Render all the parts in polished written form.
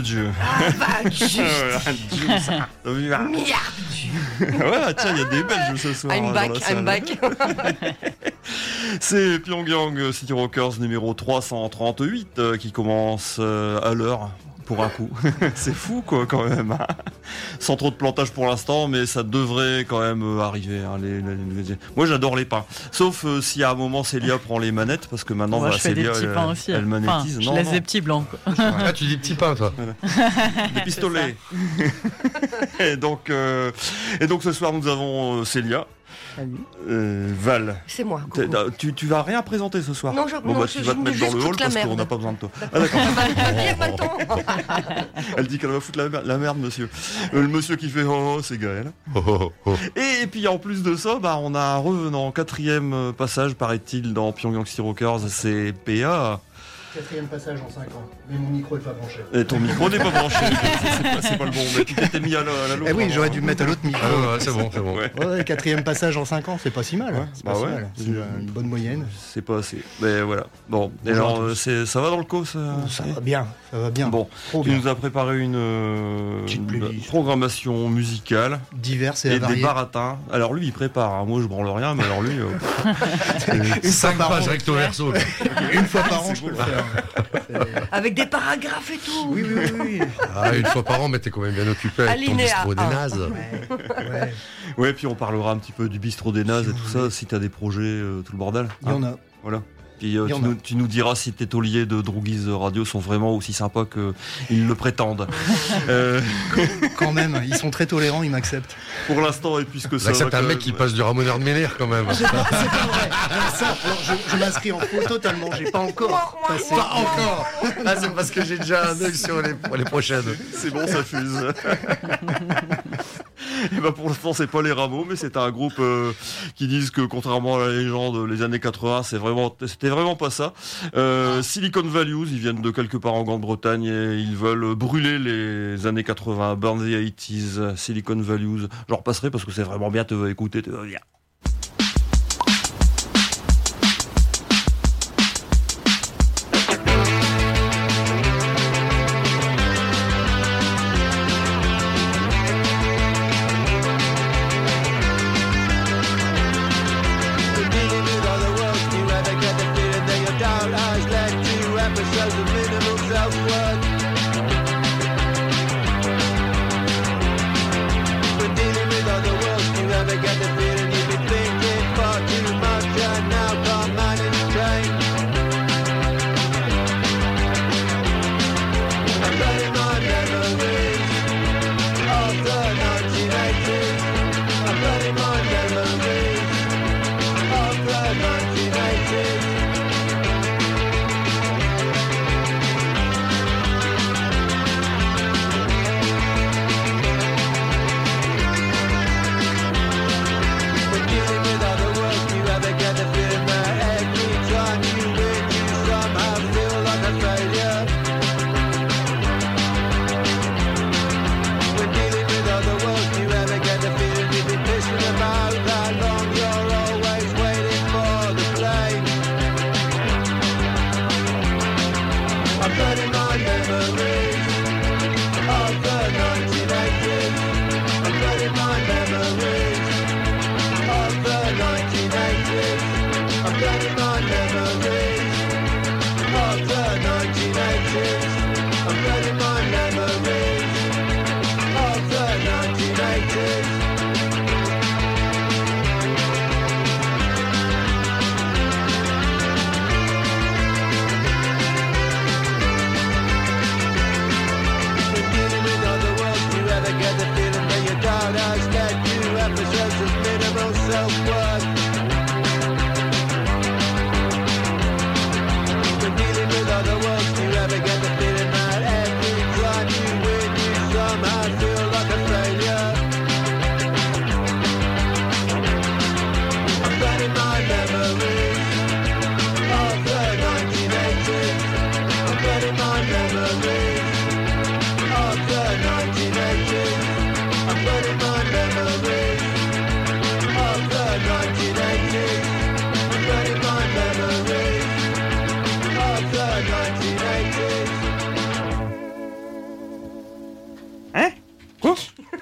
Dieu. Ah bah, juste. Merde. Ouais, tiens, il y a des Belges ce soir. I'm back. C'est Pyongyang City Rockers numéro 338 qui commence à l'heure. Pour un coup. C'est fou, quoi, quand même. Hein. Sans trop de plantage pour l'instant, mais ça devrait quand même arriver. Hein, Moi, j'adore les pains. Sauf si à un moment, Célia prend les manettes, parce que maintenant, moi, je fais Célia, des petits pains aussi. elle manétise. Je laisse des petits blancs, quoi. Ah, tu dis petits pains, toi. Voilà. Des pistolets. et donc, ce soir, nous avons Célia. Val. C'est moi. Tu vas rien présenter ce soir. Non, tu vas te mettre dans le hall parce qu'on n'a pas besoin de toi. Ah d'accord. Il y a pas le temps. Elle dit qu'elle va foutre la merde, monsieur. Le monsieur qui fait oh, c'est Gaël. Et puis en plus de ça, on a un revenant, 4e passage, paraît-il, dans Pyongyang City Rockers, c'est PA. 4e passage en 5 ans, mais mon micro est pas branché. Et ton micro n'est pas branché, c'est pas le bon. Mais tu t'étais mis à l'autre. Eh oui, j'aurais dû me mettre à l'autre micro. Ah, c'est bon. Ouais. Ouais, 4e passage en 5 ans, c'est pas si mal. Ouais, c'est pas si mal. C'est une bonne moyenne. C'est pas assez. Mais voilà. Bon, et alors, ça va dans le cos ça va bien, ça va bien. Bon, tu nous as préparé une programmation musicale. Diverses et des baratins. Alors lui, il prépare. Hein. Moi, je branle rien, mais alors lui... 5 pages recto verso. Une fois par an, je peux le faire. Avec des paragraphes et tout. Oui. Ah, une fois par an, mais t'es quand même bien occupé avec ton bistrot des nazes. Ouais, puis on parlera un petit peu du bistrot des nazes et tout ça, si t'as des projets, tout le bordel. Il y en a. Voilà. Puis tu nous diras si tes tauliers de Droogies Radio sont vraiment aussi sympas qu'ils le prétendent. Quand même, ils sont très tolérants, ils m'acceptent. Pour l'instant, et puisque ça... C'est un mec qui passe du ramoneur de Ménère quand même. C'est pas vrai. Alors, je m'inscris en faux totalement, j'ai pas encore passé. Pas encore. Ah, c'est parce que j'ai déjà un œil sur les prochaines. C'est bon, ça fuse. Et pour l'instant, c'est pas les Rameaux, mais c'est un groupe qui disent que contrairement à la légende, les années 80, c'était vraiment pas ça. Silicon Values, ils viennent de quelque part en Grande-Bretagne et ils veulent brûler les années 80, Burn the 80s, Silicon Values. J'en repasserai parce que c'est vraiment bien, tu vas écouter, tu vas bien.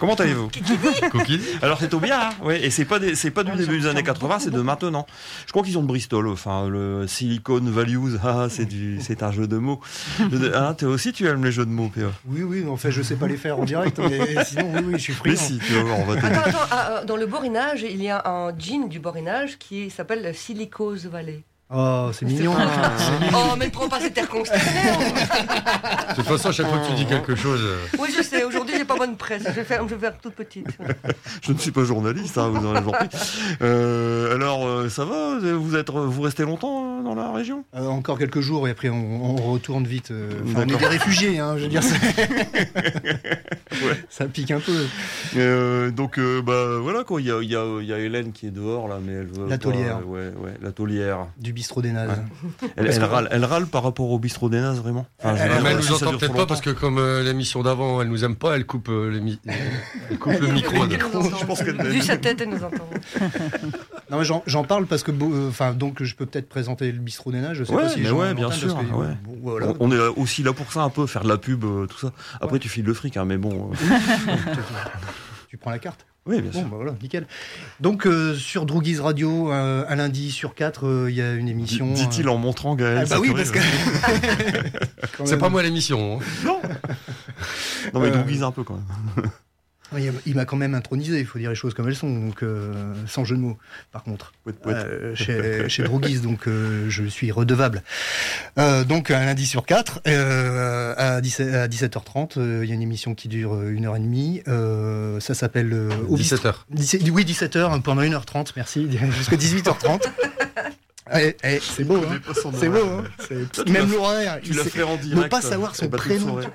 Comment allez-vous? Coquille. Alors c'est au bien, hein, ouais, et c'est pas du début des années 80, c'est de maintenant. Je crois qu'ils ont de Bristol, enfin le Silicon Values, c'est un jeu de mots. Hein, toi aussi tu aimes les jeux de mots, P.A. Oui, en fait, je sais pas les faire en direct, mais sinon, oui, je suis Mais friand. si, tu vas voir, on va te Attends, dans le borinage, il y a un gin du borinage qui s'appelle Silicose Valley. Oh, c'est mignon. Oh, mais ne prends pas cet air consterné. De toute façon, à chaque fois que tu dis quelque chose. Oui, je sais, aujourd'hui, j'ai pas bonne presse. Je vais faire toute petite. Je ne suis pas journaliste, hein, vous en avez compris. Alors, ça va? Vous restez longtemps dans la région? Encore quelques jours et après on retourne vite. On est D'accord. des réfugiés, hein, je veux dire. Ouais. Ça pique un peu. Donc, voilà quoi. Il y a Hélène qui est dehors là, mais elle veut. La taulière. pas- ouais, la taulière. Du bistrot des nazes. Elle râle par rapport au bistrot des nazes, vraiment. Enfin, je veux Elle dire, Mais elle si nous ça entend dure peut-être trop pas longtemps. parce que comme l'émission d'avant, elle nous aime pas, elle coupe le micro. Je pense qu'elle Vu sa tête, elle nous entend. Non, mais j'en parle parce que, donc je peux peut-être présenter le bistrot des nages. Je sais Ouais, pas si mais les gens ouais, bien l'entendent, sûr, parce que, ouais. bon, voilà. On est aussi là pour ça un peu, faire de la pub, tout ça. Après, tu files le fric, hein, mais bon. Tu prends la carte. Oui, bien Bon, sûr. bah voilà, nickel. Donc, sur Droogies Radio, un lundi sur 4, il y a une émission. Dit-il en montrant Gaël. Ah bah sa oui, purée, parce que. ouais. Quand C'est même. pas moi l'émission. Hein. Non, mais Droogies un peu quand même. Il m'a quand même intronisé, il faut dire les choses comme elles sont, donc sans jeu de mots, par contre. Chez Droogies, donc je suis redevable. Donc un lundi sur 4, à 17h30, il y a une émission qui dure 1h30. Ça s'appelle 17h. Oui, 17h, pendant 1h30, merci, jusqu'à 18h30. C'est beau, hein. C'est beau, hein. Tu Même l'as- l'horaire. Tu l'as fait en direct. Ne pas savoir son bah, toute prénom. soirée.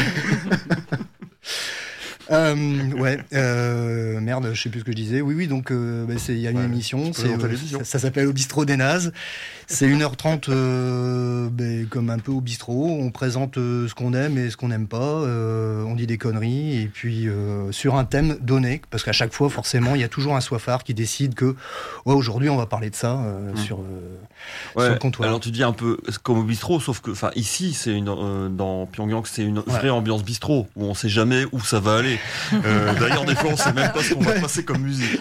Merde, je sais plus ce que je disais. Oui, donc il y a une émission. peux lancer l'émission. Ça s'appelle Au bistrot des nazes. C'est 1h30, comme un peu au bistrot. On présente ce qu'on aime et ce qu'on n'aime pas. On dit des conneries et puis sur un thème donné, parce qu'à chaque fois, forcément, il y a toujours un soifard qui décide que aujourd'hui, on va parler de ça sur le comptoir. Alors tu dis un peu comme au bistrot, sauf que, enfin, ici, c'est dans Pyongyang, c'est une vraie ambiance bistrot où on sait jamais où ça va aller. D'ailleurs, des fois, on sait même pas ce qu'on va passer comme musique.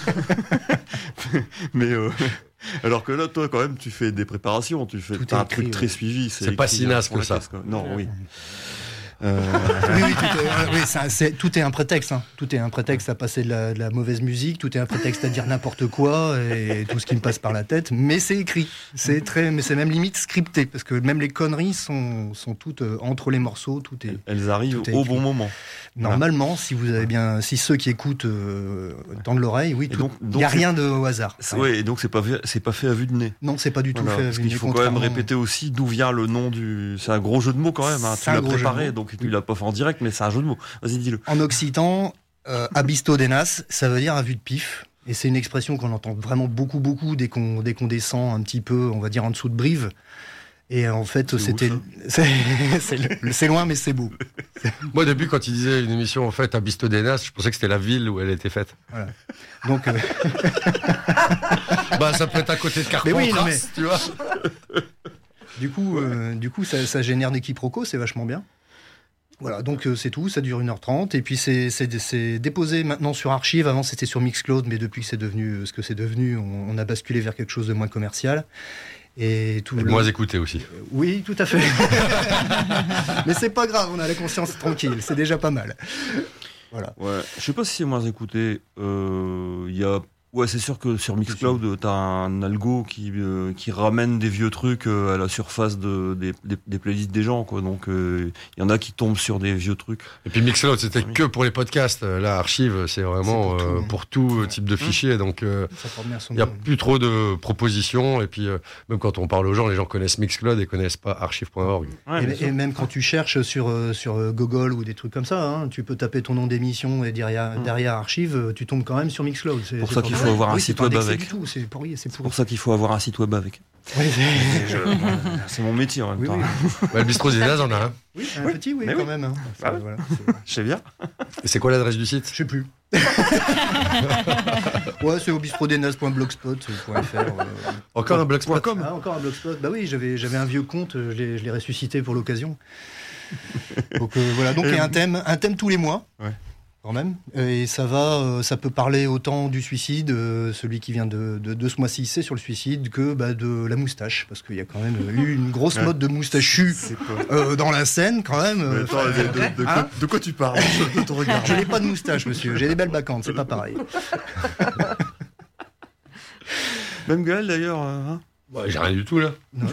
Mais alors que là, toi, quand même, tu fais des préparations, t'as un écrit, truc très suivi. C'est pas écrit si naze pour que la ça. caisse, quoi. Non, oui. Oui, tout est un prétexte. Hein. Tout est un prétexte à passer de la mauvaise musique, tout est un prétexte à dire n'importe quoi et tout ce qui me passe par la tête. Mais c'est écrit. Mais c'est même limite scripté parce que même les conneries sont toutes entre les morceaux. Elles arrivent tout est au écrit. bon moment. Normalement, si ceux qui écoutent tendent l'oreille, oui, Et donc, il n'y a rien de au hasard. Ouais, et donc c'est pas fait à vue de nez. Non, c'est pas du tout Voilà, fait. parce avec qu'il une faut quand même contrairement- répéter aussi d'où vient le nom du. C'est un gros jeu de mots quand même. Hein. Tu C'est un l'as gros jeu de préparé, mots. donc tu l'as pas fait en direct, mais c'est un jeu de mots. Vas-y, dis-le. En occitan, abisto denas, ça veut dire à vue de pif. Et c'est une expression qu'on entend vraiment beaucoup dès qu'on descend un petit peu, on va dire, en dessous de Brive. Et en fait, c'est loin, mais c'est beau. Moi, au début, quand il disait une émission en fait à Bisto des Nas, je pensais que c'était la ville où elle était faite. Voilà. Donc, Bah, ça peut être à côté de Mais oui, Carpentras, non, mais- tu vois. du coup, ça génère des quiproquos, c'est vachement bien. Voilà, donc c'est tout, ça dure 1h30. Et puis c'est déposé maintenant sur Archive. Avant, c'était sur Mixcloud, mais depuis que c'est devenu ce que c'est devenu, on a basculé vers quelque chose de moins commercial. Et tout Moins écouté aussi. Oui, tout à fait. Mais c'est pas grave, on a la conscience tranquille, c'est déjà pas mal. Voilà. Ouais. Je sais pas si c'est moins écouté. Il y a. Ouais, c'est sûr que sur Mixcloud, t'as un algo qui ramène des vieux trucs à la surface des playlists des gens, quoi. Donc, il y en a qui tombent sur des vieux trucs. Et puis Mixcloud, c'était que pour les podcasts. Là, Archive, c'est vraiment C'est pour tout type de fichier. Donc, Ça porte bien son il n'y a nom. plus trop de propositions. Et puis, même quand on parle aux gens, les gens connaissent Mixcloud et connaissent pas archive.org. Ouais, bien sûr. Et même quand tu cherches sur Google ou des trucs comme ça, hein, tu peux taper ton nom d'émission et derrière Archive, tu tombes quand même sur Mixcloud. C'est Pour ça qu'il pas- faut avoir un Oui, site c'est pas web indexé avec. du tout, c'est pourri, c'est C'est pourri. pour ça qu'il faut avoir un site web avec. Oui, C'est mon métier en même oui, temps. oui. Bah, le bistrot des Nas en a un. Oui, un petit, oui, mais quand oui. même. Hein. Bah oui. Voilà, Je sais bien. Et c'est quoi l'adresse du site? je sais plus. Ouais, c'est au bistrodenas.blogspot.fr. Encore un blogspot. Ah, encore un blogspot. Bah oui, j'avais un vieux compte, je l'ai ressuscité pour l'occasion. Donc voilà, donc il y a un thème tous les mois. Ouais. quand même. Et ça peut parler autant du suicide, celui qui vient de ce mois-ci, c'est sur le suicide, que de la moustache, parce qu'il y a quand même eu une grosse mode de moustachu dans la scène, quand même. De quoi tu parles? De ton regard. Je n'ai pas de moustache, monsieur. J'ai des belles bacchantes, c'est pas pareil. Même Gaël d'ailleurs. Hein, J'ai rien du tout là. Non,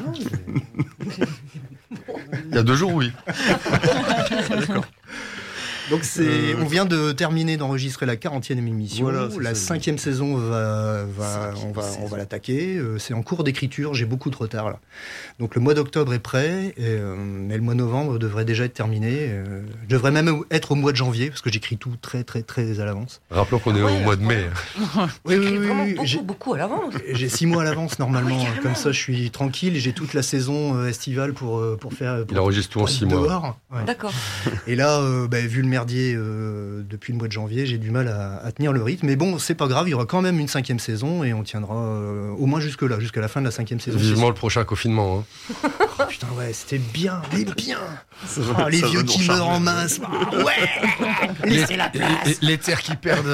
Il y a 2 jours, oui. D'accord. donc on vient de terminer d'enregistrer la 40e émission. Voilà, la 5e saison on va l'attaquer. C'est en cours d'écriture. J'ai beaucoup de retard là. Donc le mois d'octobre est prêt, mais le mois de novembre devrait déjà être terminé. Je devrais même être au mois de janvier parce que j'écris tout très très très à l'avance. Rappelons qu'on est au mois de mai. Oui, Vraiment J'ai- beaucoup à l'avance. J'ai 6 mois à l'avance normalement. Ouais, carrément. Comme ça, je suis tranquille. J'ai toute la saison estivale pour faire. Il enregistre tout en 6 mois. Dehors. Ouais. D'accord. Et là, vu le merdier depuis le mois de janvier, j'ai du mal à tenir le rythme. Mais bon, c'est pas grave, il y aura quand même une 5e saison et on tiendra au moins jusque-là, jusqu'à la fin de la 5e saison. Vivement le prochain confinement. Hein. Oh, putain, ouais, c'était bien, mais bien. Les Ça vieux va nous qui meurent en recharger. masse. Ah, ouais, laissez la place. Les terres qui perdent.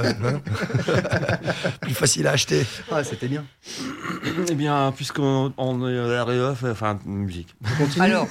Plus facile à acheter. Ah, c'était bien. Eh bien, puisqu'on est à la REF, enfin, musique. On continue. Alors,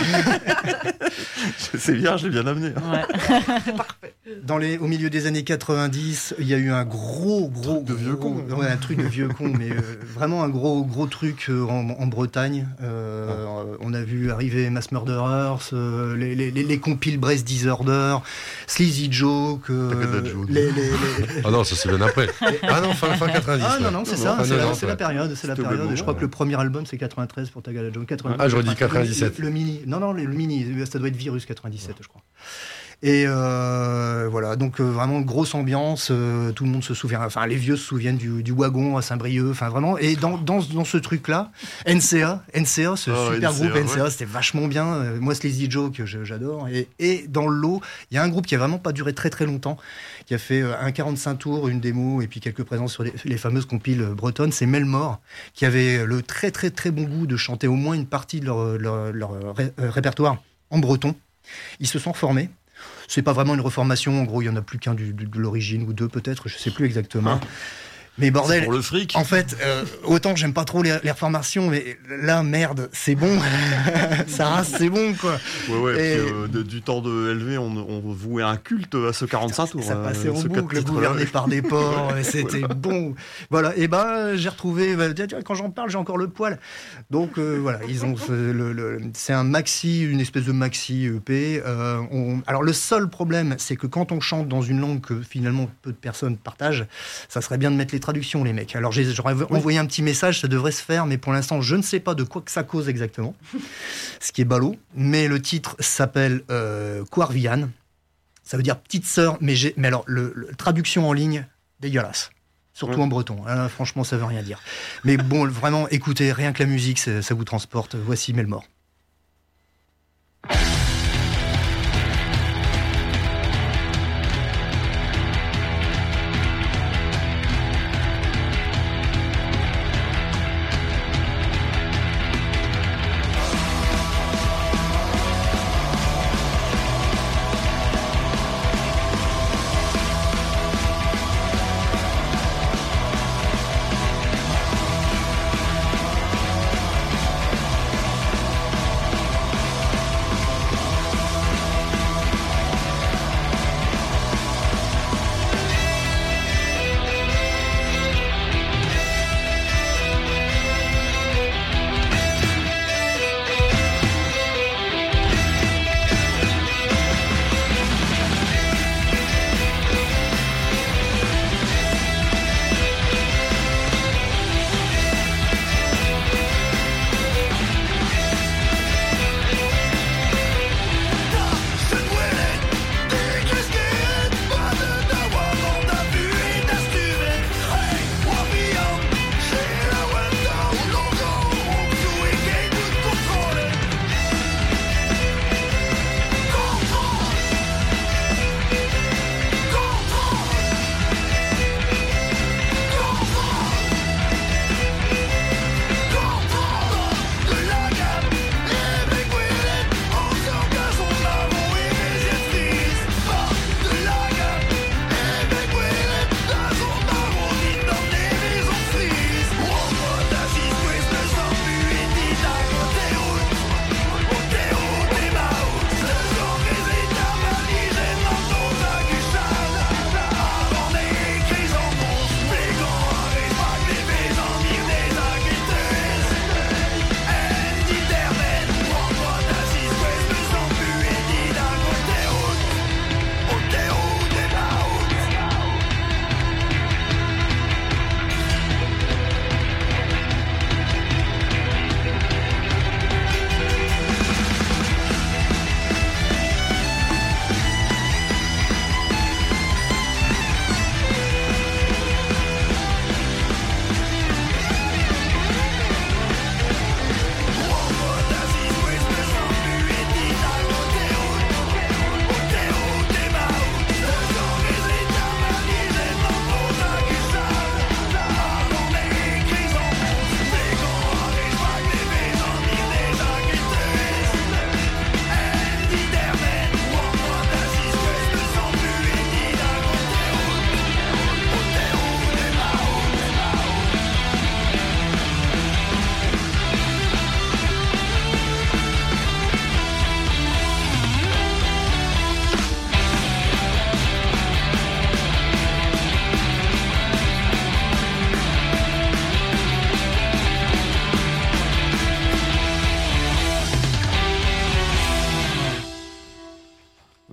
C'est bien, je l'ai bien amené. Hein. Au milieu des années 90, il y a eu un gros de vieux con. Ouais, un truc de vieux con, mais vraiment un gros truc en Bretagne. On a vu arriver Mass Murderers, les compiles Brace Disorder, Sleazy Joke. Tagada Joke. Ah non, ça c'est bien après. Ah non, fin 90. Ah là. non, c'est Non, ça, non, c'est non, la non, période. C'est la C'était au période. même Je crois moment, que le premier album c'est 93 pour Tagada Joke, 90. Ah, j'aurais dit 97. Le mini, non, le mini, ça doit être Virus 97, je crois. Et voilà, donc vraiment grosse ambiance, tout le monde se souvient, enfin les vieux se souviennent du wagon à Saint-Brieuc, enfin vraiment, et dans ce truc-là, NCA, ce super groupe NCA, c'était vachement bien, moi Sleazy Joke, j'adore, et dans le lot, il y a un groupe qui a vraiment pas duré très très longtemps, qui a fait un 45 tours, une démo, et puis quelques présences sur les fameuses compiles bretonnes, c'est Melmore, qui avait le très très très bon goût de chanter au moins une partie de leur répertoire en breton. Ils se sont reformés. C'est pas vraiment une reformation, en gros, il y en a plus qu'un de l'origine ou 2 peut-être, je sais plus exactement. Mais bordel, Pour le fric. en fait, autant que j'aime pas trop les reformations, mais là, merde, c'est bon. Ça rase, c'est bon, quoi. Ouais, Et- puis, du temps de LV, on vouait un culte à ce 45 tours. Ça passait en ce boucle, 4 titres-là. gouverné par des porcs, et c'était bon. Voilà, et j'ai retrouvé, quand j'en parle, j'ai encore le poil. Donc voilà, ils ont c'est un maxi, une espèce de maxi EP. Alors le seul problème, c'est que quand on chante dans une langue que finalement peu de personnes partagent, ça serait bien de mettre les traductions, les mecs. Alors j'aurais envoyé un petit message, ça devrait se faire, mais pour l'instant, je ne sais pas de quoi que ça cause exactement, ce qui est ballot. Mais le titre s'appelle Quarvian. Ça veut dire petite sœur, mais alors, traduction en ligne, dégueulasse. Surtout en breton. Hein, franchement, ça veut rien dire. Mais bon, vraiment, écoutez, rien que la musique, ça vous transporte. Voici Melmore.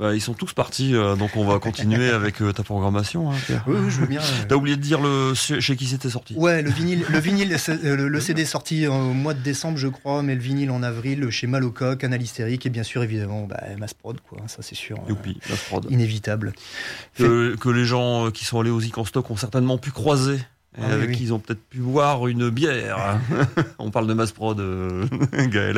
Ils sont tous partis, donc on va continuer avec ta programmation, hein, Pierre. Oui, je veux bien. T'as oublié de dire chez qui c'était sorti. Ouais, le vinyle, le CD est sorti au mois de décembre, je crois, mais le vinyle en avril chez Malococ, Analystérique et bien sûr, évidemment, Massprod, quoi. Ça, c'est sûr. Youpi, Massprod. Inévitable. Que les gens qui sont allés aux Zik en stock ont certainement pu croiser. Avec qui ils ont peut-être pu boire une bière. On parle de Massprod, Gaël.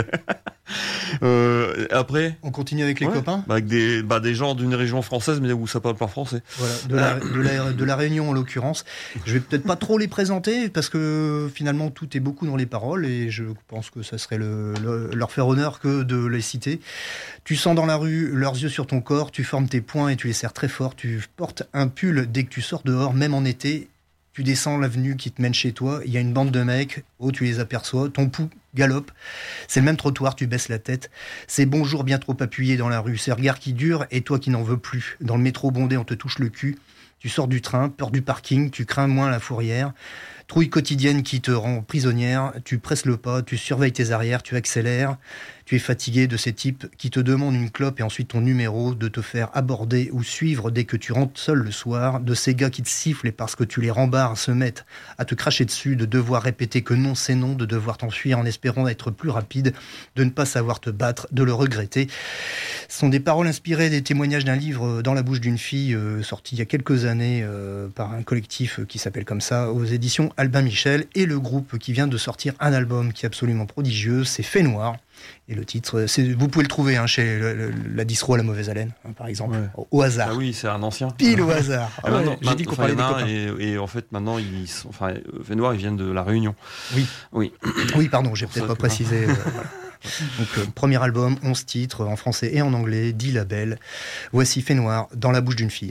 Après, on continue avec les copains. Avec des gens d'une région française, mais où ça parle pas français. Voilà, de la Réunion en l'occurrence. Je vais peut-être pas trop les présenter parce que finalement tout est beaucoup dans les paroles et je pense que ça serait leur faire honneur que de les citer. Tu sens dans la rue leurs yeux sur ton corps, tu formes tes poings et tu les serres très fort. Tu portes un pull dès que tu sors dehors, même en été. Tu descends l'avenue qui te mène chez toi, il y a une bande de mecs, tu les aperçois, ton pouls galope, c'est le même trottoir, tu baisses la tête, c'est bonjour bien trop appuyé dans la rue, c'est regard qui dure et toi qui n'en veux plus. Dans le métro bondé, on te touche le cul, tu sors du train, peur du parking, tu crains moins la fourrière, trouille quotidienne qui te rend prisonnière, tu presses le pas, tu surveilles tes arrières, tu accélères, tu es fatigué de ces types qui te demandent une clope et ensuite ton numéro, de te faire aborder ou suivre dès que tu rentres seul le soir, de ces gars qui te sifflent et parce que tu les rembarres se mettent à te cracher dessus, de devoir répéter que non c'est non, de devoir t'enfuir en espérant être plus rapide, de ne pas savoir te battre, de le regretter. Ce sont des paroles inspirées des témoignages d'un livre Dans la bouche d'une fille, sorti il y a quelques années par un collectif qui s'appelle comme ça, aux éditions Albin Michel, et le groupe qui vient de sortir un album qui est absolument prodigieux, c'est Fait Noir. Et le titre, vous pouvez le trouver chez la distro à la mauvaise haleine, par exemple, au hasard. Ah oui, c'est un ancien. Pile au hasard. J'ai dit qu'on parlait des copains. Et en fait, maintenant, Fait Noir, ils viennent de La Réunion. Oui, pardon, j'ai peut-être pas précisé. Donc, premier album, 11 titres, en français et en anglais, 10 labels. Voici Fait Noir, Dans la bouche d'une fille.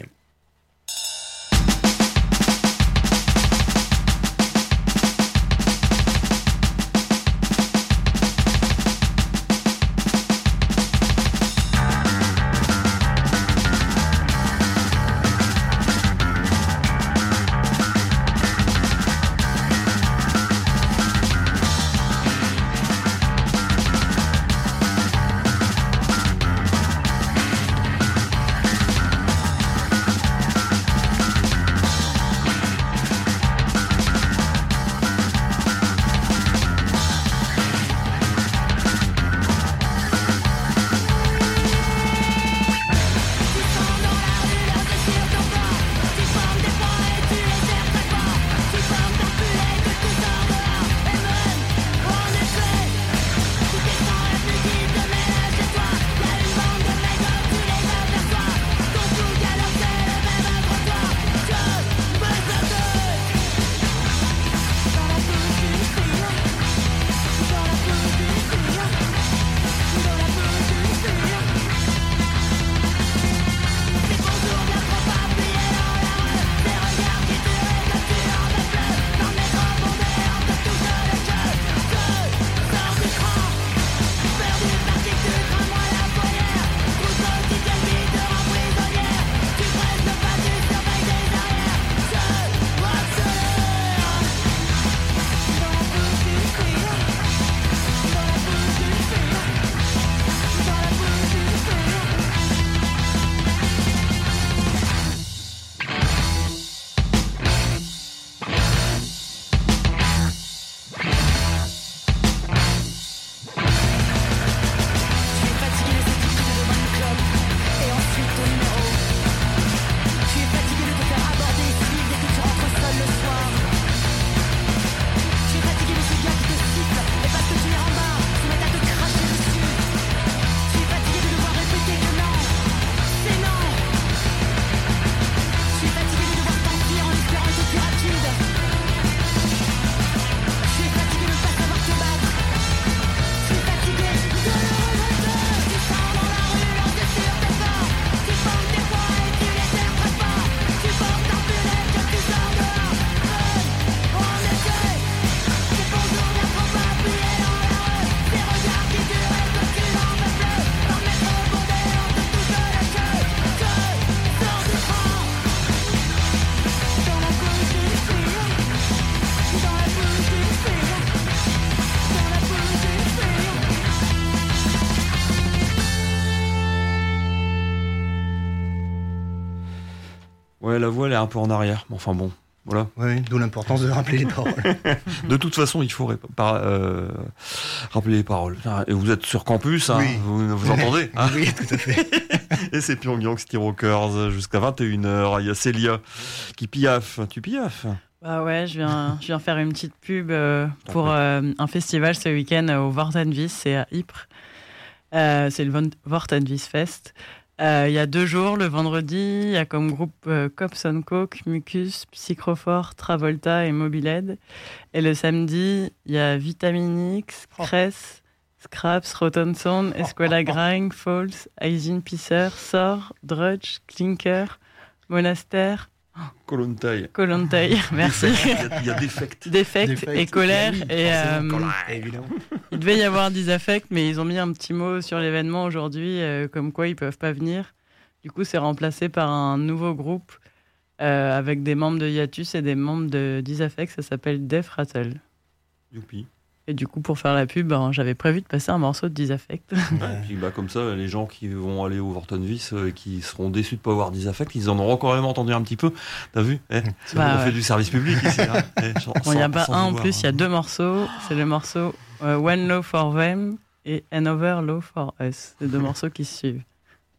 Ouais, la voix elle est un peu en arrière. Mais enfin bon, voilà. Oui, d'où l'importance de rappeler les paroles. De toute façon, il faut rappeler les paroles. Et vous êtes sur campus, hein, Oui. vous entendez hein. Oui, tout à fait. Et c'est Pyongyang City Rockers jusqu'à 21h. Il y a Célia qui piaffe. Tu piaffes? Bah ouais, je viens faire une petite pub pour un festival ce week-end au Vortenvis, c'est à Ypres. C'est le Vortenvis Fest. Il y a 2 jours, le vendredi, il y a comme groupe Cops on Coke, Mucus, Psychrophore, Travolta et Mobilhead. Et le samedi, il y a Vitamin X, Cress, Scraps, Rotten Sound, Escuela Grind, Falls, Aisin Pisser, Sor, Drudge, Clinker, Monastère, Kolontai. Kolontai, merci. Il y a Defect. Defect et Colère. Et Évidemment. il devait y avoir Disaffect, mais ils ont mis un petit mot sur l'événement aujourd'hui, comme quoi ils peuvent pas venir. Du coup, c'est remplacé par un nouveau groupe avec des membres de Hiatus et des membres de Disaffect. Ça s'appelle Death Rattle. Youpi. Et du coup, pour faire la pub, j'avais prévu de passer un morceau de Disaffect. Et puis comme ça, les gens qui vont aller au Vortenvis et qui seront déçus de ne pas avoir Disaffect, ils en auront quand même entendu un petit peu. T'as vu on fait du service public ici. Hein. Il n'y a pas un en plus, il y a 2 morceaux. C'est le morceau One Low for Them et Another Low for Us. C'est 2 morceaux qui se suivent.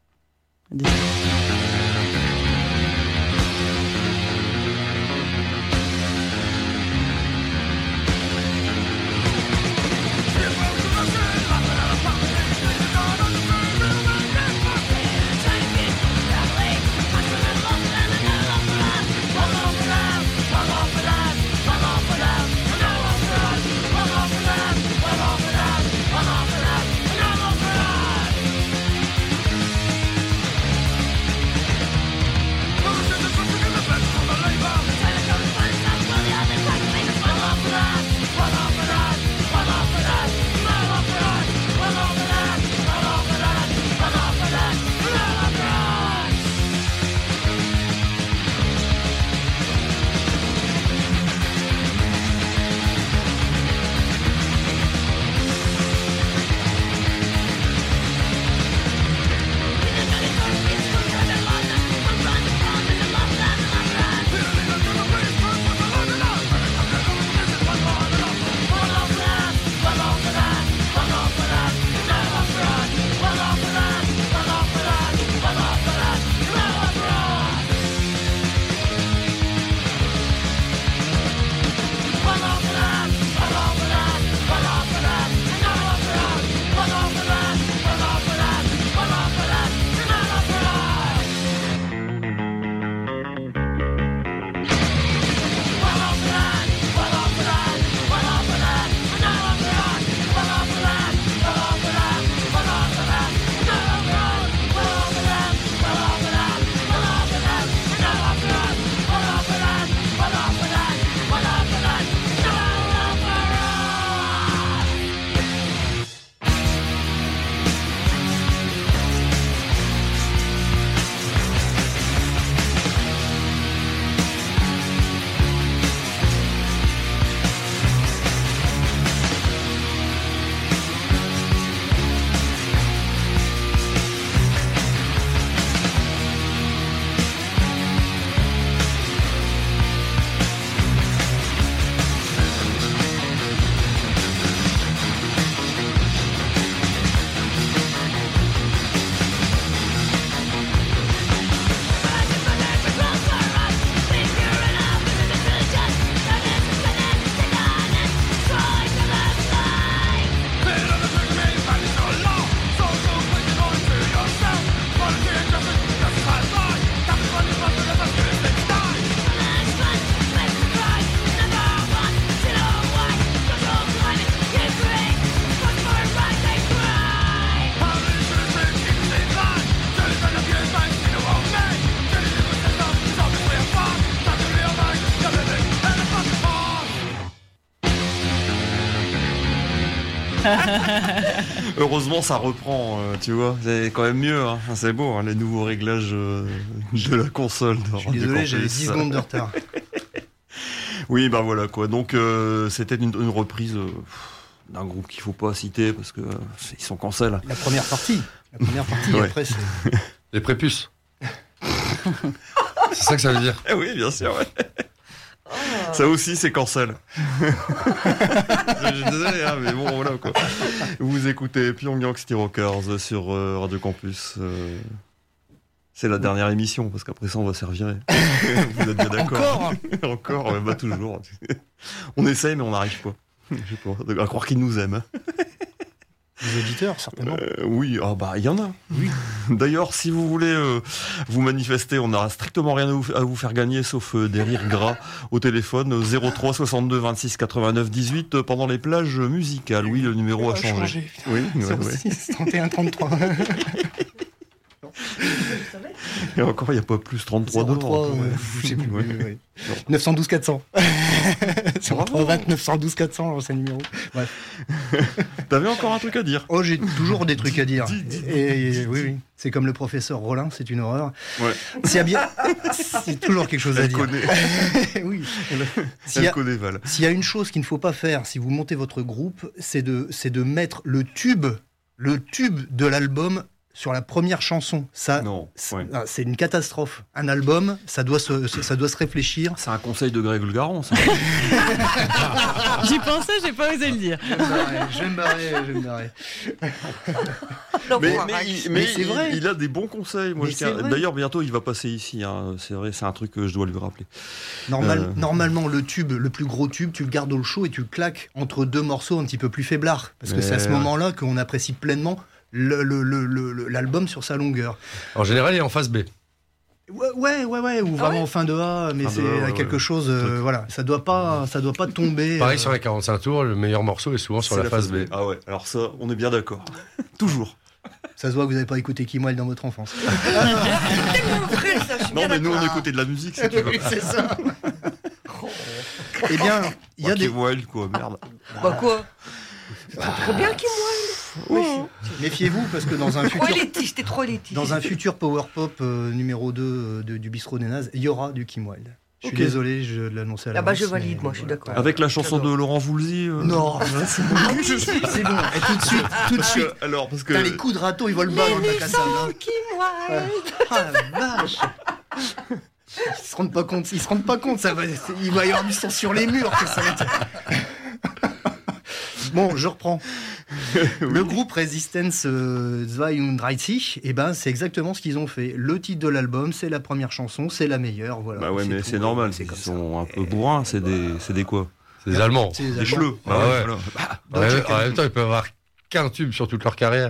Heureusement, ça reprend, tu vois. C'est quand même mieux. Hein. C'est beau, hein, les nouveaux réglages de la console. Je suis désolé, j'avais 10 secondes de retard. Oui, ben voilà quoi. Donc, c'était une reprise d'un groupe qu'il faut pas citer parce que ils sont cancel. La première partie. Ouais. Après, c'est... Les prépuces. C'est ça que ça veut dire. Eh oui, bien sûr, ouais. Ça aussi, c'est cancel. Je suis désolé, hein, mais bon, voilà, quoi. Vous écoutez Pyongyang City Rockers sur Radio Campus. C'est la dernière émission, parce qu'après ça, on va se revirer. Vous êtes bien d'accord? Encore, ouais, bah toujours. On essaye, mais on n'arrive pas. Je sais pas, à croire qu'ils nous aiment. Les auditeurs, certainement. Oui, il y en a. Oui. D'ailleurs, si vous voulez vous manifester, on n'aura strictement rien à vous faire gagner, sauf des rires gras au téléphone 03 62 26 89 18 pendant les plages musicales. Oui, le numéro a changé. Oui, 06 31 33. Et encore, il n'y a pas plus 33 03, je sais plus. Ouais. 912 400. 20 912 400, c'est le numéro. Bref. T'avais encore un truc à dire? Oh, j'ai toujours des trucs à dire. Et oui. C'est comme le professeur Rollin, c'est une horreur. Ouais. C'est toujours quelque chose à dire. Oui. Elle connaît Val. S'il y a une chose qu'il ne faut pas faire, si vous montez votre groupe, c'est de mettre le tube de l'album sur la première chanson. Ça, c'est une catastrophe. Un album, ça doit se réfléchir. C'est un conseil de Greg Legaron, ça. J'y pensais, j'ai pas osé le dire. Je vais me barrer. Mais c'est vrai. Il a des bons conseils. Moi, d'ailleurs, bientôt, il va passer ici. Hein. C'est vrai, c'est un truc que je dois lui rappeler. Normalement, le plus gros tube, tu le gardes au chaud et tu le claques entre deux morceaux un petit peu plus faiblards. Parce que c'est à ce moment-là qu'on apprécie pleinement l'album sur sa longueur. En général, il est en phase B. Ouais, ou vraiment en fin de A, mais c'est quelque chose, voilà, ça doit pas tomber. Pareil sur les 45 tours, le meilleur morceau est souvent sur la phase B. Ah ouais, alors ça, on est bien d'accord. Toujours. Ça se voit que vous n'avez pas écouté Kim Wilde dans votre enfance. Non, mais nous, on écoutait de la musique, si tu veux. C'est ça. Eh bien, il y a des... Kim Wilde, quoi, merde. Bah quoi? C'est trop bien Kim Wilde. Oui. Méfiez-vous parce que dans un futur c'était trop élitiste. Dans un futur Power Pop numéro 2 du Bistrot des Nazes, il y aura du Kim Wilde. Je suis désolé, je l'annonçais à l'avance. Je valide, moi, je suis d'accord. Avec la chanson de Laurent Voulzy Non, c'est bon. C'est bon. Et tout de suite. Alors, parce que les coups de râteau, ils volent bas dans le bac à sable. Kim Wilde. Ah la vache. Ils se rendent pas compte. Il va y avoir du sang sur les murs. Bon, je reprends. Le groupe Resistance 32, c'est exactement ce qu'ils ont fait. Le titre de l'album, c'est la première chanson, c'est la meilleure. Voilà. Bah ouais, mais c'est normal, ils sont un peu bourrins, c'est des quoi? C'est des Allemands. Des chleux. Ah ouais. Voilà. En même temps, ils peuvent avoir qu'un tube sur toute leur carrière.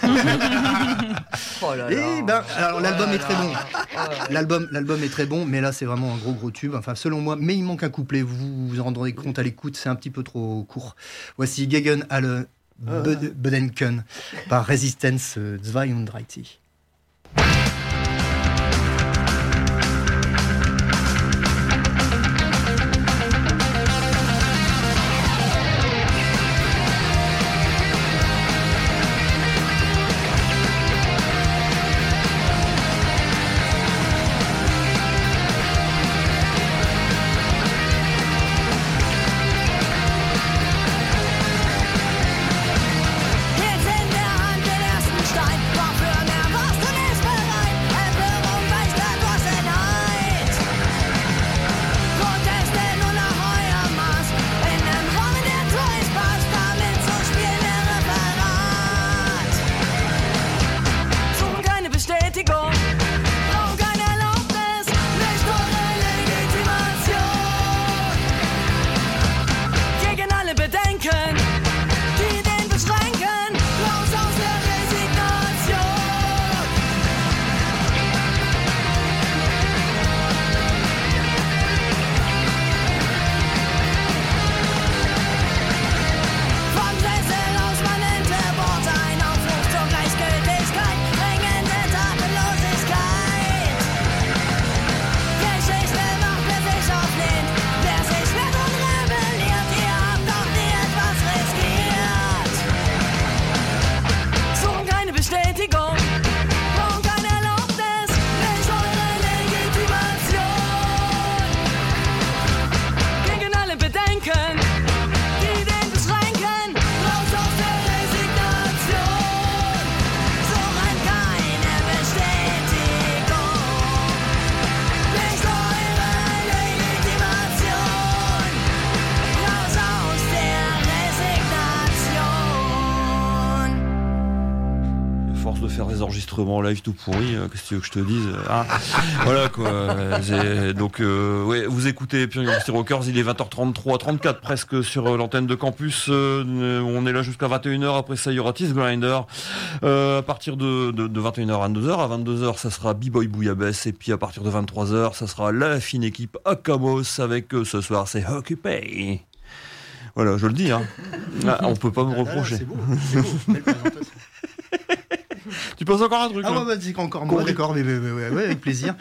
Oh là là. Alors l'album est très bon. L'album est très bon, mais là c'est vraiment un gros tube. Enfin, selon moi, mais il manque un couplet. Vous vous rendrez compte à l'écoute, c'est un petit peu trop court. Voici Gegen alle Bedenken par Resistance 32. Jetzt in der Hand den ersten Stein, war für mehr faire des enregistrements live tout pourris, qu'est-ce que tu veux que je te dise, hein. Voilà quoi. Donc ouais, vous écoutez Pure City Rockers, il est 20h33, 34 presque sur l'antenne de campus. On est là jusqu'à 21h, après ça il y aura Teeth Grinder. À partir de 21h à 22h, à 22h ça sera B-Boy Bouillabaisse, et puis à partir de 23h ça sera la fine équipe Akamos avec ce soir c'est Occupy. Voilà, je le dis, hein. Là, on peut pas me reprocher. C'est beau, belle présentation. Tu penses encore un truc? Ah bah, c'est encore moi, d'accord, mais ouais, avec plaisir.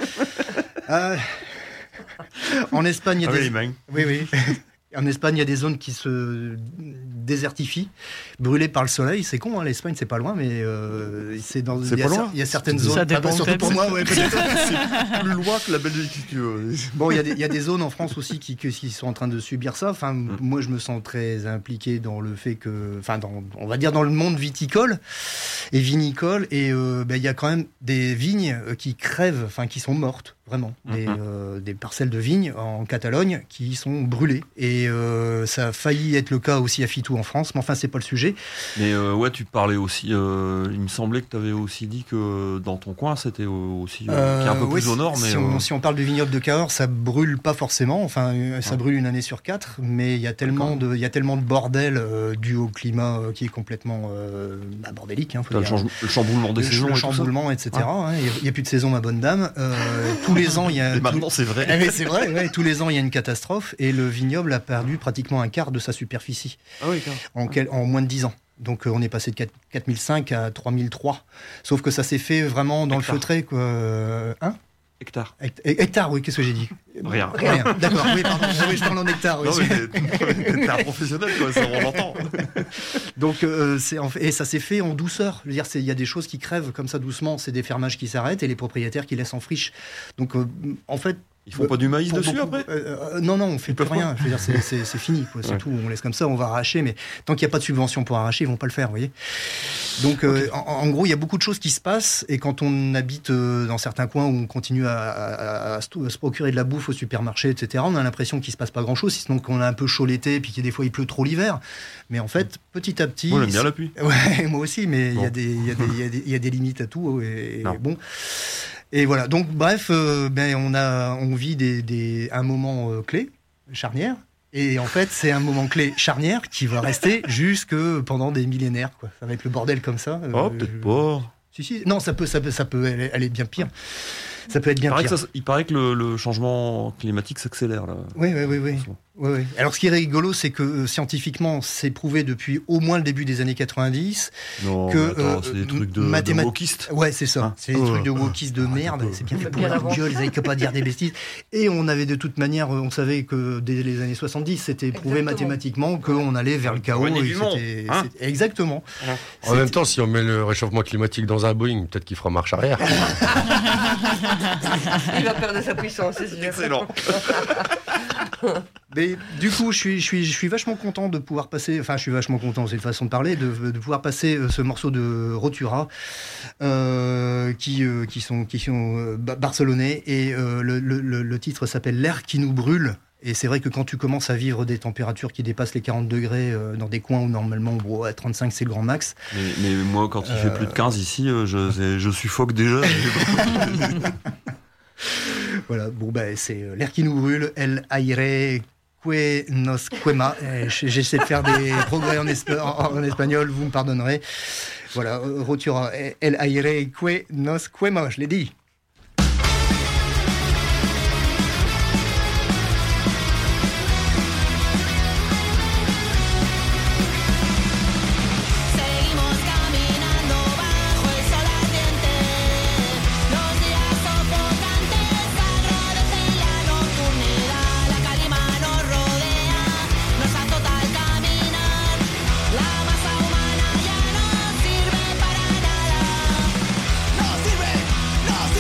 En Espagne, il y a des... Oui. En Espagne, il y a des zones qui se désertifient, brûlées par le soleil. C'est con, hein, l'Espagne, c'est pas loin, mais c'est dans. C'est pas loin. Il y a certaines Ça zones. dépend Surtout pour moi, ouais. C'est plus loin que la Belgique, si tu veux. Bon, il y a des zones en France aussi qui sont en train de subir ça. Enfin, moi, je me sens très impliqué dans le fait que, enfin, on va dire dans le monde viticole et vinicole, et il y a quand même des vignes qui crèvent, enfin, qui sont mortes. Vraiment, des parcelles de vignes en Catalogne qui sont brûlées. Et ça a failli être le cas aussi à Fitou en France, mais enfin, c'est pas le sujet. Mais ouais, tu parlais aussi, il me semblait que tu avais aussi dit que dans ton coin, c'était aussi qui est un peu plus au nord. Mais si on parle du vignoble de Cahors, ça brûle pas forcément, enfin, ça brûle une année sur 4, mais il y a tellement de bordel dû au climat qui est complètement bordélique. Hein, le chamboulement des saisons. Le chamboulement, etc. Hein, il n'y a plus de saison, ma bonne dame. Tous les ans, il y a. Et maintenant, c'est vrai. Mais c'est vrai, ouais, tous les ans, il y a une catastrophe et le vignoble a perdu pratiquement un quart de sa superficie en moins de 10 ans. Donc on est passé de 4005 à 3003. Sauf que ça s'est fait vraiment dans le feutré, quoi. Hein? Hectare, oui, qu'est-ce que j'ai dit? Rien. D'accord, oui, pardon. Oui, je parle en hectare. Non, mais t'es un professionnel, quoi, ça, on l'entend. Donc, et ça s'est fait en douceur. Je veux dire, il y a des choses qui crèvent comme ça doucement, c'est des fermages qui s'arrêtent et les propriétaires qui laissent en friche. Donc, en fait. Ils font pas du maïs dessus après? Non, on fait plus rien. Je veux dire, c'est fini, quoi. C'est tout. On laisse comme ça, on va arracher, mais tant qu'il n'y a pas de subvention pour arracher, ils vont pas le faire, vous voyez. Donc, en gros, il y a beaucoup de choses qui se passent, et quand on habite dans certains coins où on continue à se procurer de la bouffe au supermarché, etc., on a l'impression qu'il se passe pas grand-chose, sinon qu'on a un peu chaud l'été, puis qu'il des fois il pleut trop l'hiver. Mais en fait, petit à petit. Moi, j'aime bien la pluie. Ouais, moi aussi, mais il y a des limites à tout, et bon. Et voilà, donc bref, on vit un moment clé, charnière, et en fait c'est un moment clé charnière qui va rester jusque pendant des millénaires, quoi. Ça va être le bordel comme ça. Peut-être pas. Si, non, ça peut aller bien pire. Ça peut être bien pire. Il paraît que le changement climatique s'accélère là. Oui. Alors ce qui est rigolo, c'est que scientifiquement, c'est prouvé depuis au moins le début des années 90 que c'est des trucs de wokistes. Ouais, c'est ça. C'est des trucs de wokistes de merde. C'est bien fait pour la gueule, ils n'avaient que pas dire des bêtises. Et on avait de toute manière, on savait que dès les années 70, c'était prouvé mathématiquement qu'on allait vers le chaos. Exactement. En même temps, si on met le réchauffement climatique dans un Boeing, peut-être qu'il fera marche arrière. Il va perdre sa puissance, c'est sûr. Excellent. Mais du coup, je suis vachement content de pouvoir passer. Enfin, je suis vachement content, c'est une façon de parler, de pouvoir passer ce morceau de Rotura, qui sont barcelonais, et le titre s'appelle L'air qui nous brûle. Et c'est vrai que quand tu commences à vivre des températures qui dépassent les 40 degrés dans des coins où normalement à 35 c'est le grand max. Mais moi, quand il fait plus de 15 ici, je suffoque déjà. Voilà, bon c'est L'air qui nous brûle, El aire que nos quema. J'essaie de faire des progrès en espagnol, vous me pardonnerez. Voilà, Rotura, El aire que nos quema, je l'ai dit. No sirve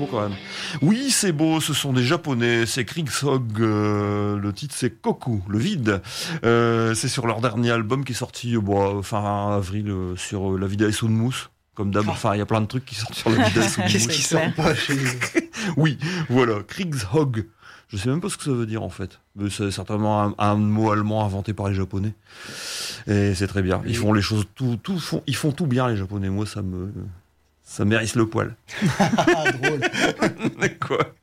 beau quand même. Oui, c'est beau, ce sont des Japonais, c'est Krigshog, le titre c'est Koku, le vide. C'est sur leur dernier album qui est sorti fin avril sur la Vida Sunmousse. Comme d'hab, il y a plein de trucs qui sortent sur la Vida Sunmousse. Qu'est-ce qui sort pas chez Oui, voilà, Krigshog. Je sais même pas ce que ça veut dire en fait. Mais c'est certainement un mot allemand inventé par les Japonais. Et c'est très bien. Ils font les choses ils font tout bien les Japonais. Moi ça m'érisse le poil. Drôle. Quoi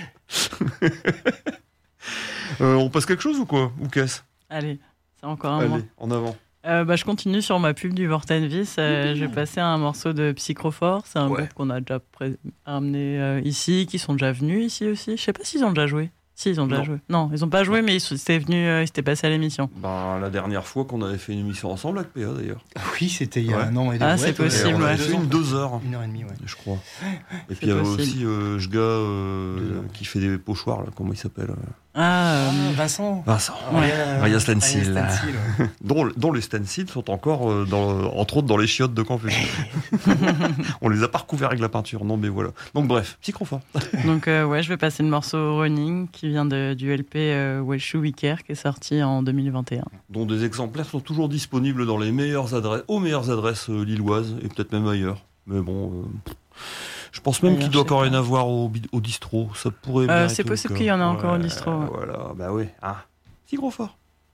on passe quelque chose ou quoi? Ou qu'est-ce? Allez, c'est encore un mois. Allez, en avant. Je continue sur ma pub du Vortenvis. Je vais passer un morceau de Psychrophore. C'est un groupe qu'on a déjà amené ici, qui sont déjà venus ici aussi. Je sais pas s'ils ont déjà joué. Si, ils ont déjà joué. Non, ils ont pas joué, mais ils étaient passés à l'émission. La dernière fois qu'on avait fait une émission ensemble avec PA d'ailleurs. Oui, c'était il y a un an et des c'est possible. On avait fait 2 heures. 1h30, je crois. Et puis il y avait aussi Jga qui fait des pochoirs, là, comment il s'appelle Vincent. Raya Stencil. Dont les stencils sont encore, entre autres, dans les chiottes de campus. On les a pas recouverts avec la peinture. Non, mais voilà. Donc bref, Psychrophore. Donc je vais passer le morceau Running qui vient du LP Welshu Wicker qui est sorti en 2021. Dont des exemplaires sont toujours disponibles dans les meilleures adresses lilloises et peut-être même ailleurs. Mais bon... Je pense même qu'il doit encore y en avoir au distro. Ça pourrait bien c'est possible qu'il y en a encore au distro. Voilà, bah oui. Psychrophore.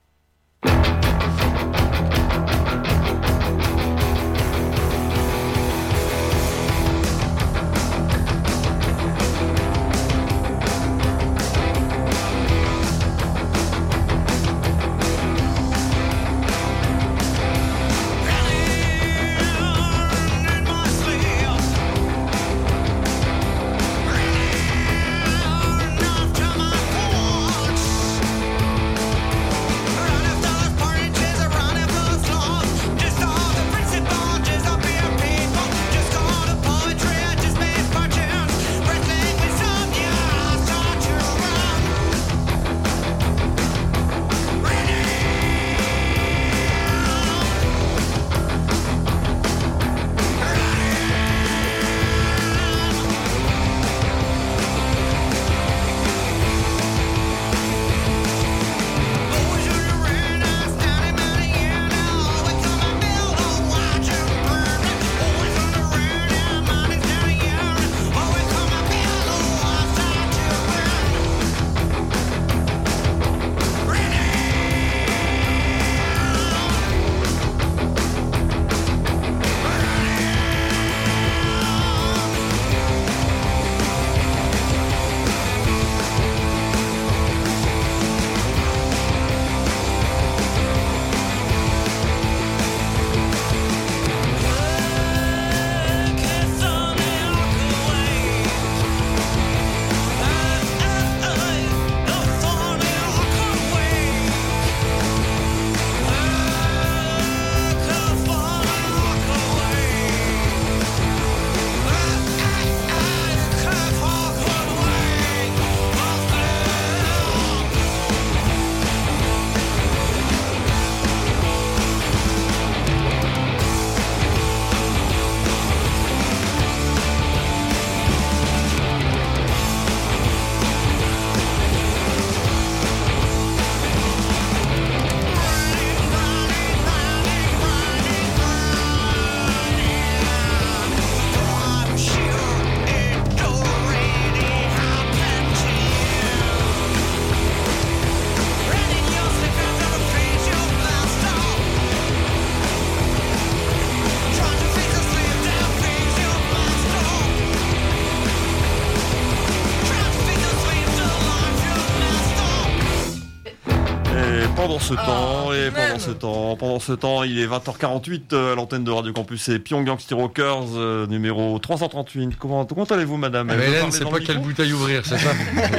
Pendant ce temps, il est 20h48 à l'antenne de Radio Campus, c'est Pyongyang City Rockers, numéro 338. Comment allez-vous, madame? Hélène, c'est pas quelle bouteille ouvrir, c'est ça?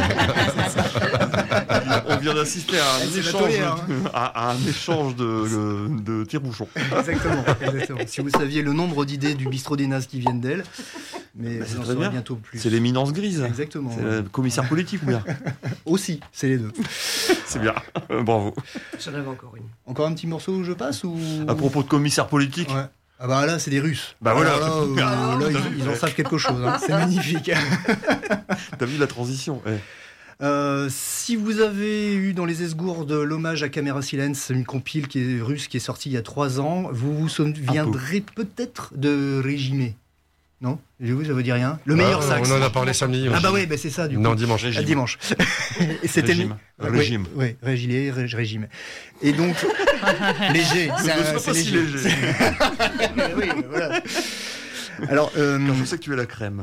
On vient d'assister à un échange de tire-bouchons. Exactement. Si vous saviez le nombre d'idées du bistrot des nazes qui viennent d'elle, mais c'est vous en très saurez bien. bientôt plus. C'est l'éminence grise. Exactement. C'est le commissaire politique ou bien? Aussi, c'est les deux. C'est bien, bravo. J'en avais encore une. Encore un petit morceau où je passe ou... À propos de commissaire politique, Ah bah là, c'est des Russes. Bah voilà. Alors là, ils en savent quelque chose. Hein. C'est magnifique. T'as vu la transition Si vous avez eu dans les esgourdes l'hommage à Camera Silence, une compile qui est russe qui est sortie il y a 3 ans, vous vous souviendrez peut-être de Régimé. Non ? Ça veut dire rien. Le meilleur sax. On en a parlé samedi. Ah bah oui, bah c'est ça du coup. Non, dimanche. Ah, dimanche. Et c'était Régime. Oui, régime. Et donc léger. C'est pas si léger. Oui, voilà. Alors, Je sais que tu es la crème.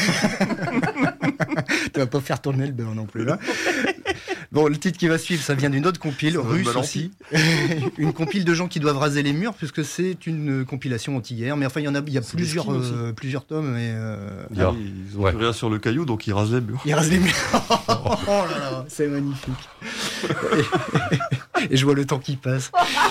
Tu vas pas faire tourner le beurre non plus là. Bon, le titre qui va suivre, ça vient d'une autre compile russe aussi. Une compile de gens qui doivent raser les murs, puisque c'est une compilation anti-guerre. Mais enfin, il y a plusieurs tomes. Et, ils ont plus rien sur le caillou, donc ils rasent les murs. Ils rasent les murs. Oh là là, c'est magnifique. Et je vois le temps qui passe.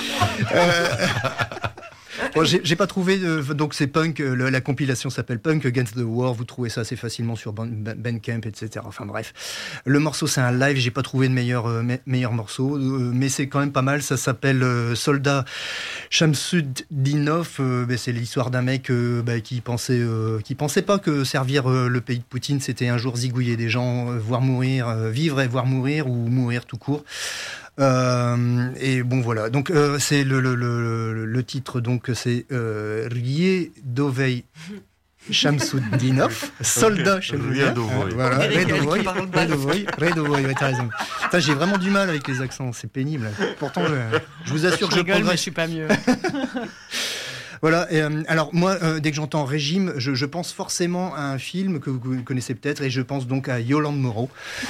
Bon, j'ai pas trouvé, donc c'est Punk, la compilation s'appelle Punk Against the War, vous trouvez ça assez facilement sur Bandcamp, etc. Enfin bref, le morceau c'est un live, j'ai pas trouvé de meilleur morceau, mais c'est quand même pas mal, ça s'appelle Soldat Shamsudinov, c'est l'histoire d'un mec qui pensait pas que servir le pays de Poutine c'était un jour zigouiller des gens, voir mourir, vivre et voir mourir, ou mourir tout court. Et bon voilà, donc c'est le titre, donc c'est Riedovei Shamsudinov, soldat Shamsudinov. Voilà, Riedovei, t'as raison. Putain, j'ai vraiment du mal avec les accents, c'est pénible. Pourtant, je vous assure que je rigole, mais je suis pas mieux. Voilà. Alors moi, dès que j'entends régime, je pense forcément à un film que vous connaissez peut-être, et je pense donc à Yolande Moreau.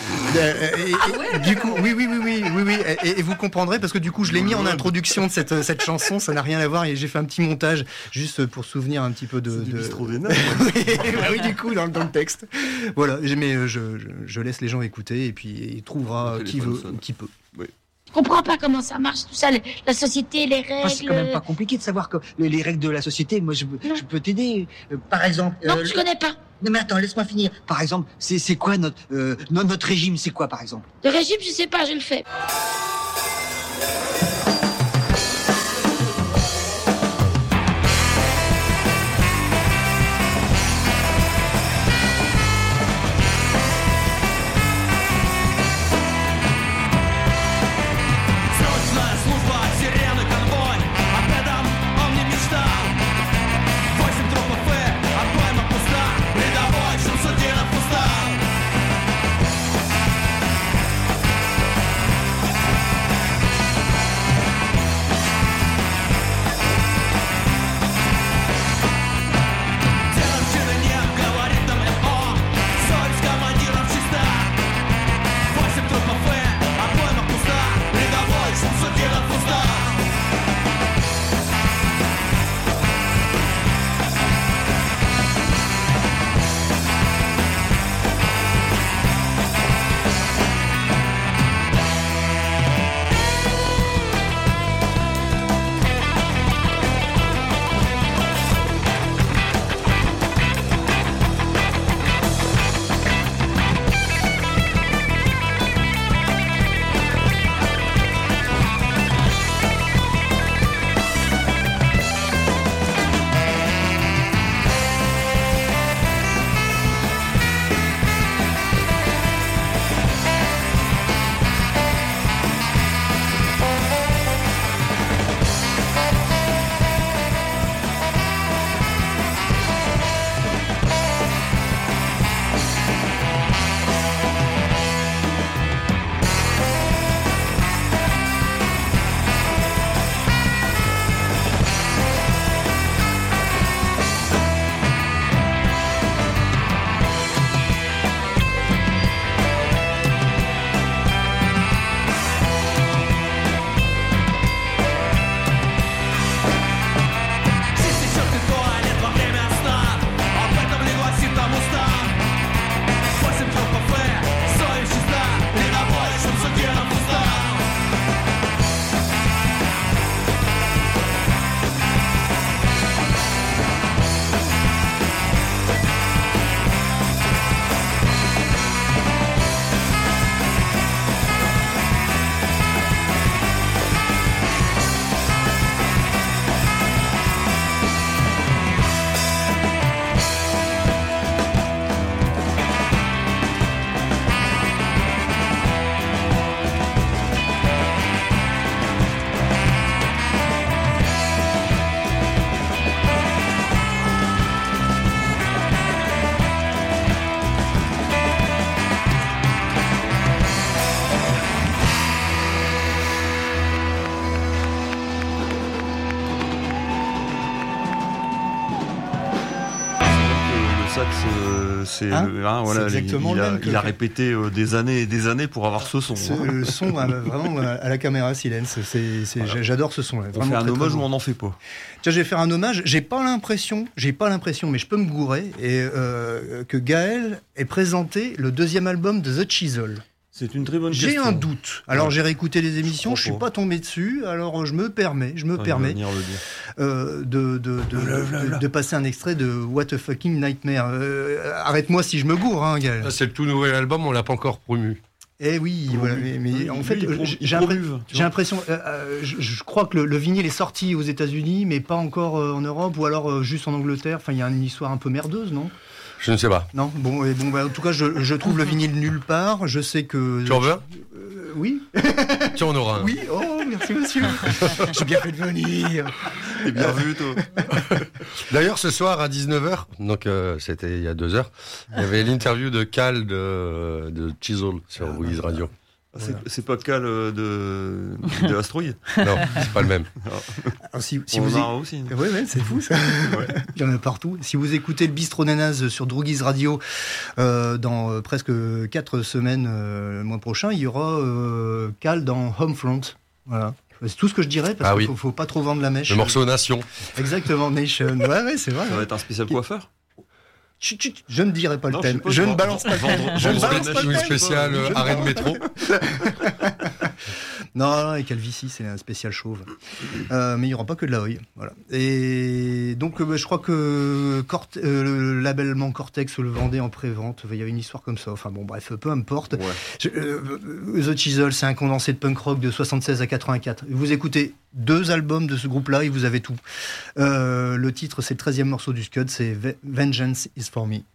Du coup, oui. Et vous comprendrez parce que du coup, je l'ai mis en introduction de cette chanson. Ça n'a rien à voir et j'ai fait un petit montage juste pour souvenir un petit peu de. Du bistrot des nains. Oui, du coup, dans le texte. Voilà. Mais je laisse les gens écouter et puis il trouvera qui veut, qui peut. Oui. Je comprends pas comment ça marche tout ça, la société, les règles. C'est quand même pas compliqué de savoir que les règles de la société. Moi, je peux t'aider. Par exemple. Non, je connais pas. Non, mais attends, laisse-moi finir. Par exemple, c'est quoi notre régime? C'est quoi, par exemple? Le régime, je sais pas, je le fais. sax, c'est Hein voilà, c'est exactement le même il a répété des années et des années pour avoir ce son. Le son, vraiment à la caméra silence. J'adore ce son. On fait un hommage ou on n'en fait pas? Tiens, je vais faire un hommage. J'ai pas l'impression, mais je peux me gourer, que Gaël ait présenté le deuxième album de The Chisel. C'est une très bonne question. J'ai un doute. Alors j'ai réécouté les émissions, je suis pas tombé dessus. Alors je me permets de passer un extrait de What a Fucking Nightmare. Arrête-moi si je me gourre, hein, Gaël. Ça, c'est le tout nouvel album, on l'a pas encore promu. Eh oui, voilà, mais en fait, j'ai l'impression, je crois que le vinyle est sorti aux États-Unis, mais pas encore en Europe, ou alors juste en Angleterre. Enfin, il y a une histoire un peu merdeuse, non? Je ne sais pas. Non, en tout cas, je trouve le vinyle nulle part. Je sais que. Tu en veux? Oui. Tu en auras un. Oui, oh, merci monsieur. J'ai bien fait de venir. T'es bien vu, toi. D'ailleurs, ce soir à 19h, donc c'était il y a 2 heures, il y avait l'interview de Cal de Chisel sur Wheeze Radio. C'est pas Cal de Asteroid? Non, c'est pas le même. Alors, si on vous en a aussi. Ouais, c'est fou ça. Ouais. Il y en a partout. Si vous écoutez le Bistro Nanas sur Droogies Radio dans presque 4 semaines le mois prochain, il y aura Cal dans Homefront. Voilà. C'est tout ce que je dirais parce qu'il faut pas trop vendre la mèche. Le morceau Nation. Exactement, Nation. Ouais, c'est vrai. Ça va être un spécial coiffeur? Je ne dirai pas le thème. Je ne balance pas le thème. Je ne balance pas le thème. Spécial arrêt de métro. Non, et Calvici, c'est un spécial chauve. Mais il n'y aura pas que de la Hoy. Voilà. Et donc, je crois que le labellement Cortex le vendait en pré-vente. Il y avait une histoire comme ça. Enfin bon, bref, peu importe. Ouais. The Chisel, c'est un condensé de punk rock de 76 à 84. Vous écoutez 2 albums de ce groupe-là et vous avez tout. Le titre, c'est le 13e morceau du Scud, c'est Vengeance is for me.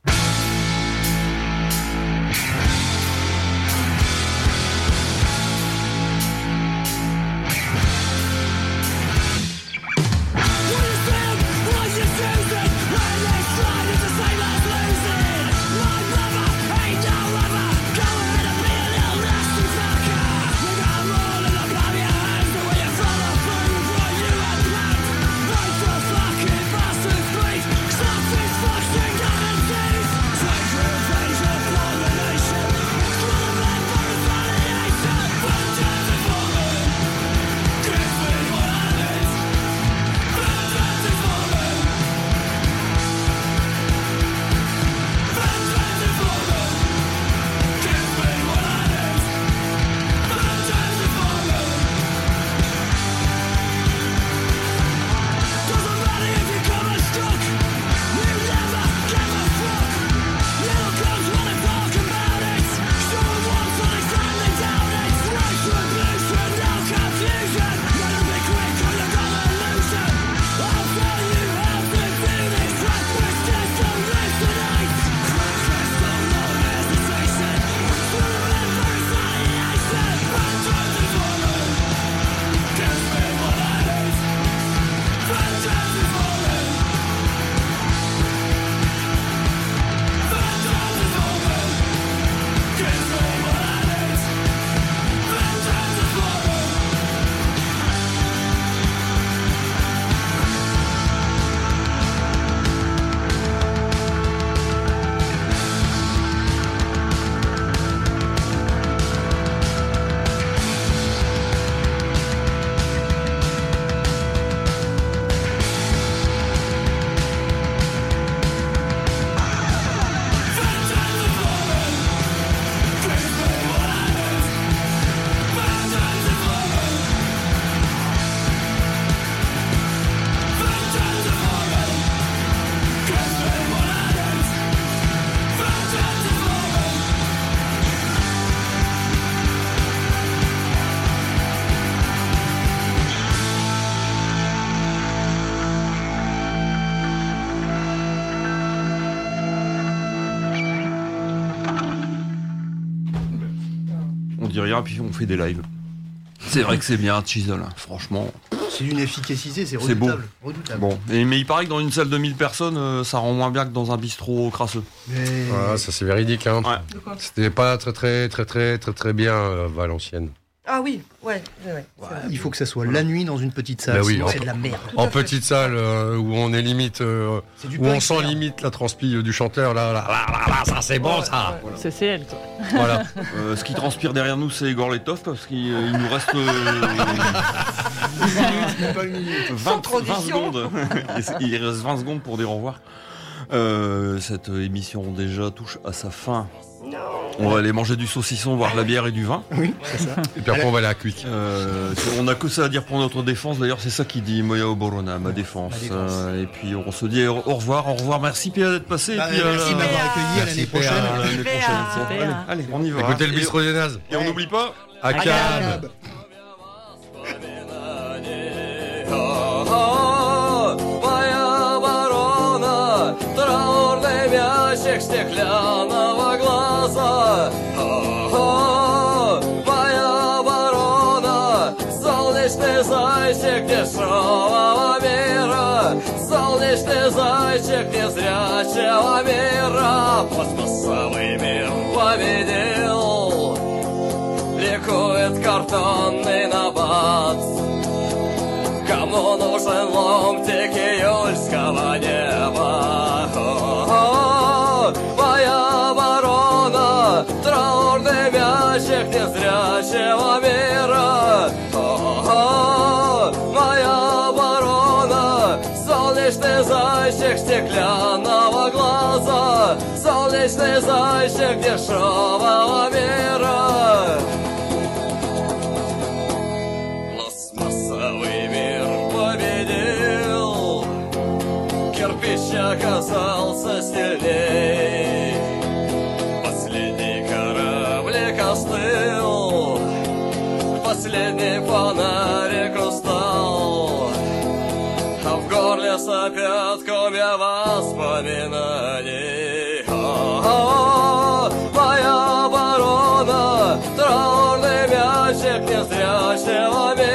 Rien, puis on fait des lives. C'est vrai que c'est bien Chisel, hein. Franchement. C'est d'une efficacité, c'est redoutable. Bon, mais il paraît que dans une salle de 1000 personnes, ça rend moins bien que dans un bistrot crasseux. Ça c'est véridique. Hein. Ouais. C'était pas très bien Valenciennes. Ah oui, ouais. Il faut que ça soit la nuit dans une petite salle, Bah oui, sinon en- c'est de la merde. En petite salle où on est limite, C'est du où on punk, sent merde. limite la transpi du chanteur. Là, ça c'est bon ça. C'est CL, toi. Voilà. Ce qui transpire derrière nous, c'est Igor Letov, parce qu'il il nous reste 20 transition. secondes. Il reste 20 secondes pour dire au revoir. Cette émission déjà touche à sa fin. On va aller manger du saucisson, boire de la bière et du vin. Oui, c'est ça. Et puis après on va aller à Quick. On n'a que ça à dire pour notre défense. D'ailleurs, c'est ça qui dit Moya Oborona, ma défense. Ma défense. Et puis on se dit au revoir. Merci Pierre d'être passé. Bah, et puis, merci de m'avoir accueilli à Merci, l'année Pierre. prochaine. à l'année Super. prochaine. Super. Allez, on y va. Écoutez le Et- bistrot des nazes. Et on n'oublie pas. À Cannes. Cab. Моя ворона, траурный мячик стеклянного глаза. Моя ворона, солнечный зайчик дешевого мира, солнечный зайчик незрячего мира, пластмассовый мир победил. Ликует картонный набат. Кому нужен ломтик июльского неба? Моя ворона, траурный мячик незрячего мира. Моя ворона, солнечный зайчик стеклянного глаза, солнечный зайчик дешевого мира. Пластмассовый мир победил, кирпич оказался сильней, последний кораблик остыл, последний фонарик устал, а в горле сопят комья воспоминаний. Моя ворона, траурный мячик незрячего мира.